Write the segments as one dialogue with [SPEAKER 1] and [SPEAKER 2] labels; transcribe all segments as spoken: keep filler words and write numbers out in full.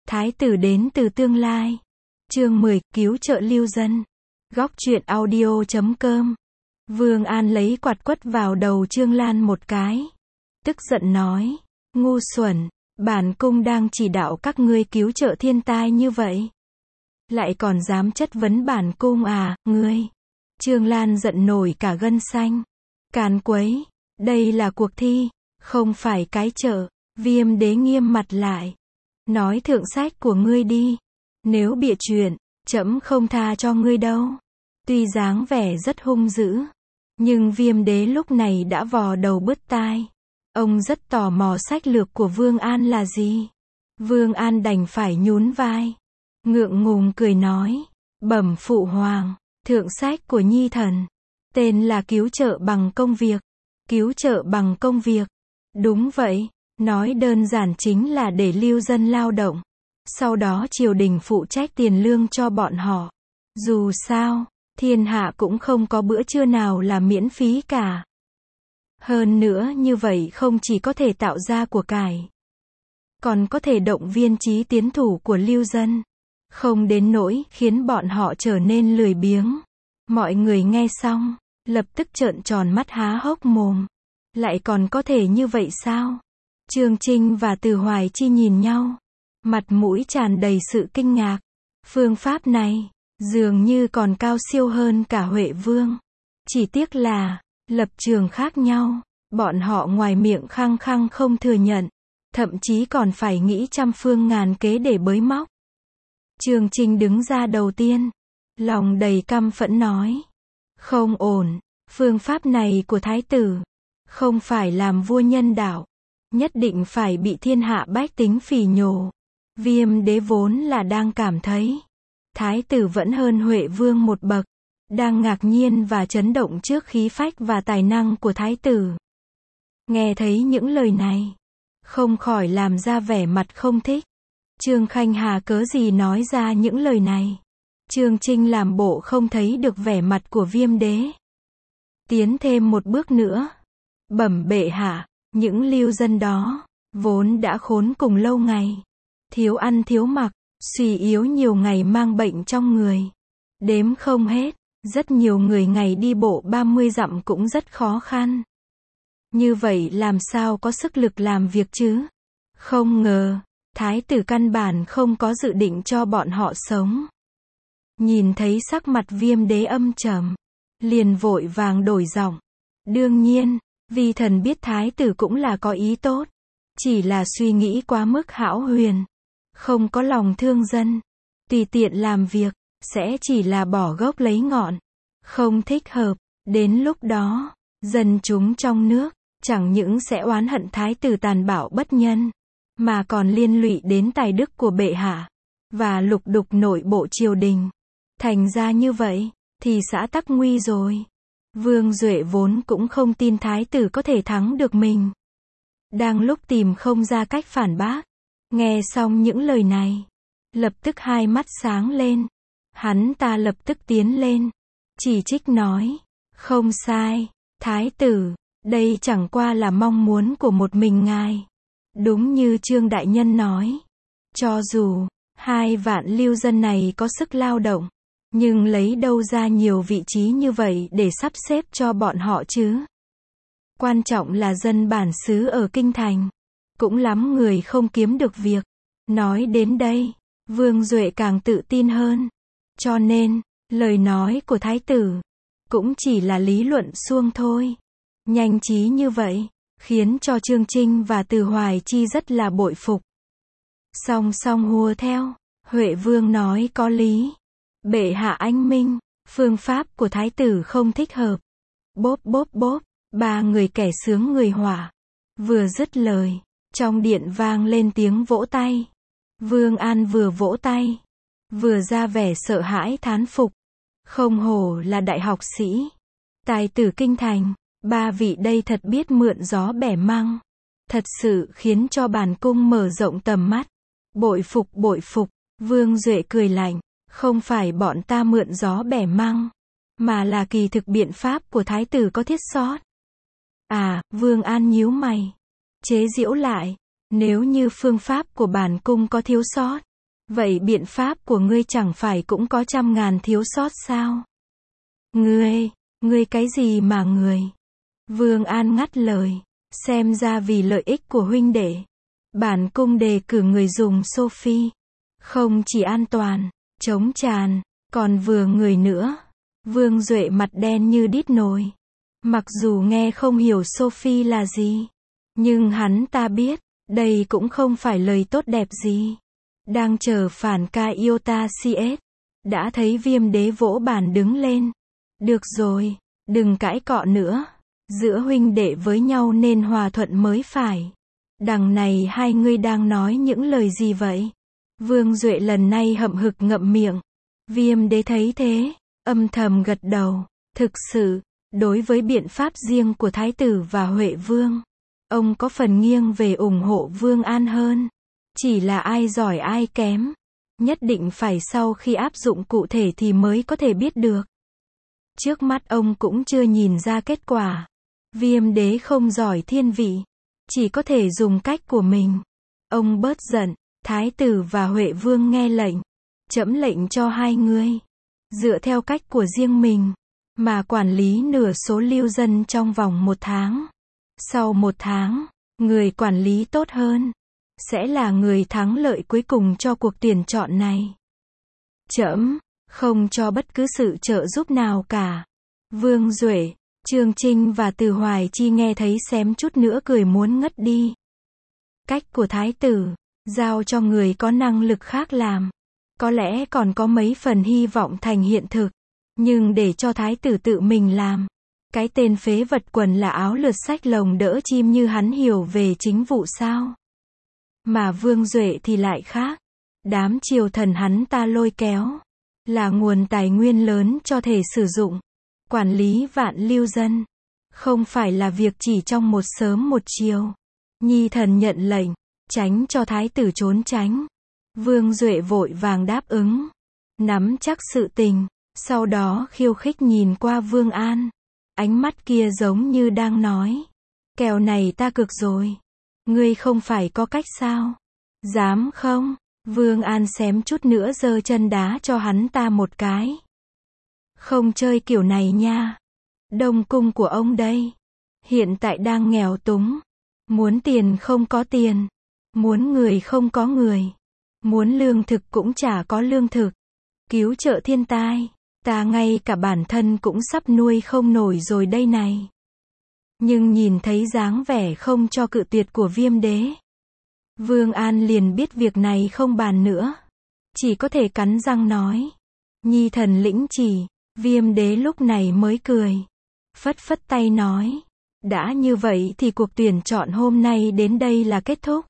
[SPEAKER 1] Thái tử đến từ tương lai. Chương mười, cứu trợ lưu dân. Góc truyện audio chấm com. Vương An lấy quạt quất vào đầu Trương Lan một cái. Tức giận nói, ngu xuẩn, bản cung đang chỉ đạo các ngươi cứu trợ thiên tai như vậy. Lại còn dám chất vấn bản cung à, ngươi. Trương Lan giận nổi cả gân xanh. Càn quấy, đây là cuộc thi, không phải cái chợ. Viêm đế nghiêm mặt lại. Nói thượng sách của ngươi đi. Nếu bịa chuyện, trẫm không tha cho ngươi đâu. Tuy dáng vẻ rất hung dữ, nhưng viêm đế lúc này đã vò đầu bứt tai. Ông rất tò mò sách lược của Vương An là gì. Vương An đành phải nhún vai. Ngượng ngùng cười nói, bẩm phụ hoàng, thượng sách của nhi thần. Tên là cứu trợ bằng công việc. Cứu trợ bằng công việc. Đúng vậy, nói đơn giản chính là để lưu dân lao động. Sau đó triều đình phụ trách tiền lương cho bọn họ. Dù sao, thiên hạ cũng không có bữa trưa nào là miễn phí cả. Hơn nữa như vậy không chỉ có thể tạo ra của cải, còn có thể động viên chí tiến thủ của lưu dân. Không đến nỗi khiến bọn họ trở nên lười biếng. Mọi người nghe xong, lập tức trợn tròn mắt há hốc mồm. Lại còn có thể như vậy sao? Chương Trinh và Từ Hoài Chi nhìn nhau. Mặt mũi tràn đầy sự kinh ngạc. Phương pháp này, dường như còn cao siêu hơn cả Huệ Vương. Chỉ tiếc là, lập trường khác nhau. Bọn họ ngoài miệng khăng khăng không thừa nhận. Thậm chí còn phải nghĩ trăm phương ngàn kế để bới móc. Chương Trinh đứng ra đầu tiên. Lòng đầy căm phẫn nói. Không ổn, phương pháp này của thái tử. Không phải làm vua nhân đạo. Nhất định phải bị thiên hạ bách tính phỉ nhổ. Viêm đế vốn là đang cảm thấy thái tử vẫn hơn Huệ Vương một bậc. Đang ngạc nhiên và chấn động trước khí phách và tài năng của thái tử. Nghe thấy những lời này, không khỏi làm ra vẻ mặt không thích. Trương Khanh Hà cớ gì nói ra những lời này. Chương Trinh làm bộ không thấy được vẻ mặt của viêm đế. Tiến thêm một bước nữa. Bẩm bệ hạ, những lưu dân đó, vốn đã khốn cùng lâu ngày. Thiếu ăn thiếu mặc, suy yếu nhiều ngày mang bệnh trong người. Đếm không hết, rất nhiều người ngày đi bộ ba mươi dặm cũng rất khó khăn. Như vậy làm sao có sức lực làm việc chứ? Không ngờ, thái tử căn bản không có dự định cho bọn họ sống. Nhìn thấy sắc mặt viêm đế âm trầm, liền vội vàng đổi giọng. Đương nhiên, vi thần biết thái tử cũng là có ý tốt. Chỉ là suy nghĩ quá mức hão huyền. Không có lòng thương dân. Tùy tiện làm việc, sẽ chỉ là bỏ gốc lấy ngọn. Không thích hợp. Đến lúc đó, dân chúng trong nước, chẳng những sẽ oán hận thái tử tàn bạo bất nhân, mà còn liên lụy đến tài đức của bệ hạ, và lục đục nội bộ triều đình. Thành ra như vậy, thì xã tắc nguy rồi. Vương Duệ vốn cũng không tin thái tử có thể thắng được mình. Đang lúc tìm không ra cách phản bác, nghe xong những lời này, lập tức hai mắt sáng lên. Hắn ta lập tức tiến lên, chỉ trích nói, không sai, thái tử, đây chẳng qua là mong muốn của một mình ngài. Đúng như Trương Đại Nhân nói, cho dù hai vạn lưu dân này có sức lao động, nhưng lấy đâu ra nhiều vị trí như vậy để sắp xếp cho bọn họ chứ? Quan trọng là dân bản xứ ở Kinh Thành. Cũng lắm người không kiếm được việc. Nói đến đây, Vương Duệ càng tự tin hơn. Cho nên, lời nói của thái tử cũng chỉ là lý luận suông thôi. Nhanh trí như vậy, khiến cho Chương Trinh và Từ Hoài Chi rất là bội phục. Song song hùa theo, Huệ Vương nói có lý. Bệ hạ anh minh, phương pháp của thái tử không thích hợp. Bốp bốp bốp, ba người kẻ sướng người hỏa. Vừa dứt lời, trong điện vang lên tiếng vỗ tay. Vương An vừa vỗ tay, vừa ra vẻ sợ hãi thán phục. Không hổ là đại học sĩ, tài tử kinh thành, ba vị đây thật biết mượn gió bẻ măng. Thật sự khiến cho bản cung mở rộng tầm mắt. Bội phục bội phục, Vương Duệ cười lạnh. Không phải bọn ta mượn gió bẻ măng, mà là kỳ thực biện pháp của thái tử có thiết sót. À, Vương An nhíu mày, chế giễu lại, nếu như phương pháp của bản cung có thiếu sót, Vậy biện pháp của ngươi chẳng phải cũng có trăm ngàn thiếu sót sao? Ngươi, ngươi cái gì mà người? Vương An ngắt lời. Xem ra vì lợi ích của huynh đệ, bản cung đề cử người dùng Sophie. Không chỉ an toàn, chống tràn, còn vừa người nữa. Vương Duệ mặt đen như đít nồi. Mặc dù nghe không hiểu Sophie là gì, nhưng hắn ta biết, đây cũng không phải lời tốt đẹp gì. Đang chờ phản ca Iota xê ét, đã thấy Viêm Đế vỗ bàn đứng lên. Được rồi, đừng cãi cọ nữa. Giữa huynh đệ với nhau nên hòa thuận mới phải. Đằng này hai ngươi đang nói những lời gì vậy? Vương Duệ lần này hậm hực ngậm miệng. Viêm Đế thấy thế, âm thầm gật đầu. Thực sự, đối với biện pháp riêng của Thái tử và Huệ Vương, ông có phần nghiêng về ủng hộ Vương An hơn. Chỉ là ai giỏi ai kém, nhất định phải sau khi áp dụng cụ thể thì mới có thể biết được. Trước mắt ông cũng chưa nhìn ra kết quả. Viêm Đế không giỏi thiên vị, chỉ có thể dùng cách của mình. Ông bớt giận, Thái tử và Huệ Vương nghe lệnh. Trẫm lệnh cho hai ngươi, dựa theo cách của riêng mình, mà quản lý nửa số lưu dân trong vòng một tháng. Sau một tháng, người quản lý tốt hơn, sẽ là người thắng lợi cuối cùng cho cuộc tuyển chọn này. Trẫm không cho bất cứ sự trợ giúp nào cả. Vương Duệ, Trương Trinh và Từ Hoài Chi nghe thấy xém chút nữa cười muốn ngất đi. Cách của Thái tử, giao cho người có năng lực khác làm, có lẽ còn có mấy phần hy vọng thành hiện thực. Nhưng để cho Thái tử tự mình làm, cái tên phế vật quần là áo lượt sách lồng đỡ chim như hắn hiểu về chính vụ sao? Mà Vương Duệ thì lại khác. Đám triều thần hắn ta lôi kéo, là nguồn tài nguyên lớn cho thể sử dụng. Quản lý vạn lưu dân, không phải là việc chỉ trong một sớm một chiều. Nhi thần nhận lệnh, tránh cho Thái tử trốn tránh. Vương Duệ vội vàng đáp ứng, nắm chắc sự tình, sau đó khiêu khích nhìn qua Vương An. Ánh mắt kia giống như đang nói, kèo này ta cược rồi. Ngươi không phải có cách sao? Dám không? Vương An xém chút nữa giơ chân đá cho hắn ta một cái. Không chơi kiểu này nha. Đông cung của ông đây, hiện tại đang nghèo túng. Muốn tiền không có tiền, muốn người không có người, muốn lương thực cũng chả có lương thực. Cứu trợ thiên tai, ta ngay cả bản thân cũng sắp nuôi không nổi rồi đây này. Nhưng nhìn thấy dáng vẻ không cho cự tuyệt của Viêm Đế, Vương An liền biết việc này không bàn nữa. Chỉ có thể cắn răng nói, nhi thần lĩnh chỉ. Viêm Đế lúc này mới cười, phất phất tay nói, đã như vậy thì cuộc tuyển chọn hôm nay đến đây là kết thúc.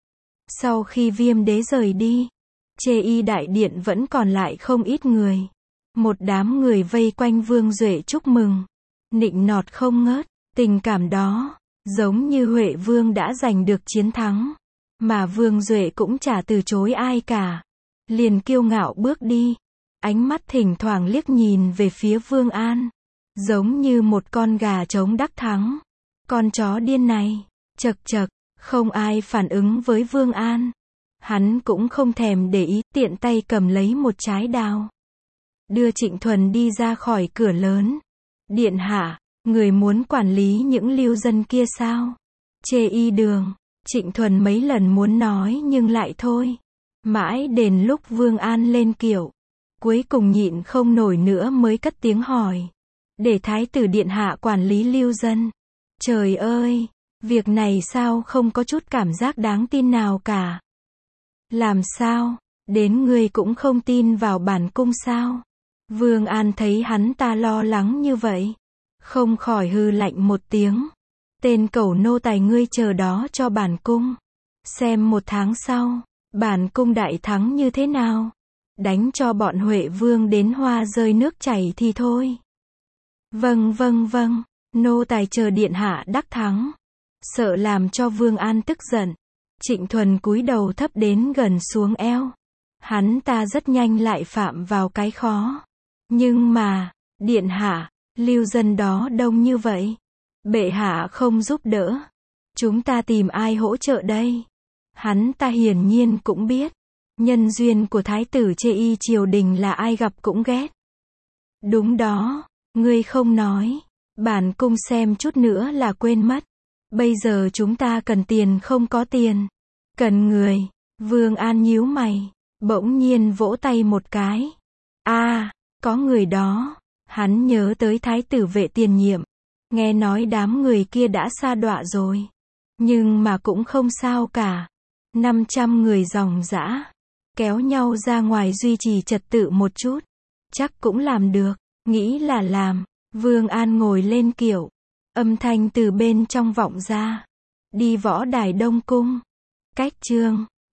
[SPEAKER 1] Sau khi Viêm Đế rời đi, Chê Y đại điện vẫn còn lại không ít người. Một đám người vây quanh Vương Duệ chúc mừng, nịnh nọt không ngớt. Tình cảm đó, giống như Huệ Vương đã giành được chiến thắng, mà Vương Duệ cũng chả từ chối ai cả. Liền kiêu ngạo bước đi, ánh mắt thỉnh thoảng liếc nhìn về phía Vương An, giống như một con gà trống đắc thắng. Con chó điên này, chật chật, không ai phản ứng với Vương An. Hắn cũng không thèm để ý, tiện tay cầm lấy một trái đao, đưa Trịnh Thuần đi ra khỏi cửa lớn. Điện hạ, người muốn quản lý những lưu dân kia sao? Chê Y đường, Trịnh Thuần mấy lần muốn nói nhưng lại thôi. Mãi đến lúc Vương An lên kiệu, cuối cùng nhịn không nổi nữa mới cất tiếng hỏi. Để Thái tử điện hạ quản lý lưu dân. Trời ơi, việc này sao không có chút cảm giác đáng tin nào cả? Làm sao? Đến ngươi cũng không tin vào bản cung sao? Vương An thấy hắn ta lo lắng như vậy, không khỏi hừ lạnh một tiếng. Tên cẩu nô tài ngươi chờ đó cho bản cung. Xem một tháng sau, bản cung đại thắng như thế nào. Đánh cho bọn Huệ Vương đến hoa rơi nước chảy thì thôi. Vâng vâng vâng, nô tài chờ điện hạ đắc thắng. Sợ làm cho Vương An tức giận, Trịnh Thuần cúi đầu thấp đến gần xuống eo. Hắn ta rất nhanh lại phạm vào cái khó. Nhưng mà, điện hạ, lưu dân đó đông như vậy, bệ hạ không giúp đỡ, chúng ta tìm ai hỗ trợ đây? Hắn ta hiển nhiên cũng biết, Nhân duyên của thái tử chê y triều đình là ai gặp cũng ghét. Đúng đó, ngươi không nói. Bản cung xem chút nữa là quên mất. Bây giờ chúng ta cần tiền không có tiền. Cần người. Vương An nhíu mày. Bỗng nhiên vỗ tay một cái. a à, có người đó. Hắn nhớ tới thái tử Vệ tiền nhiệm. Nghe nói đám người kia đã sa đọa rồi. Nhưng mà cũng không sao cả. năm trăm người ròng rã. Kéo nhau ra ngoài duy trì trật tự một chút. Chắc cũng làm được. Nghĩ là làm. Vương An ngồi lên kiệu. Âm thanh từ bên trong vọng ra. Đi võ đài Đông Cung. Cách chương.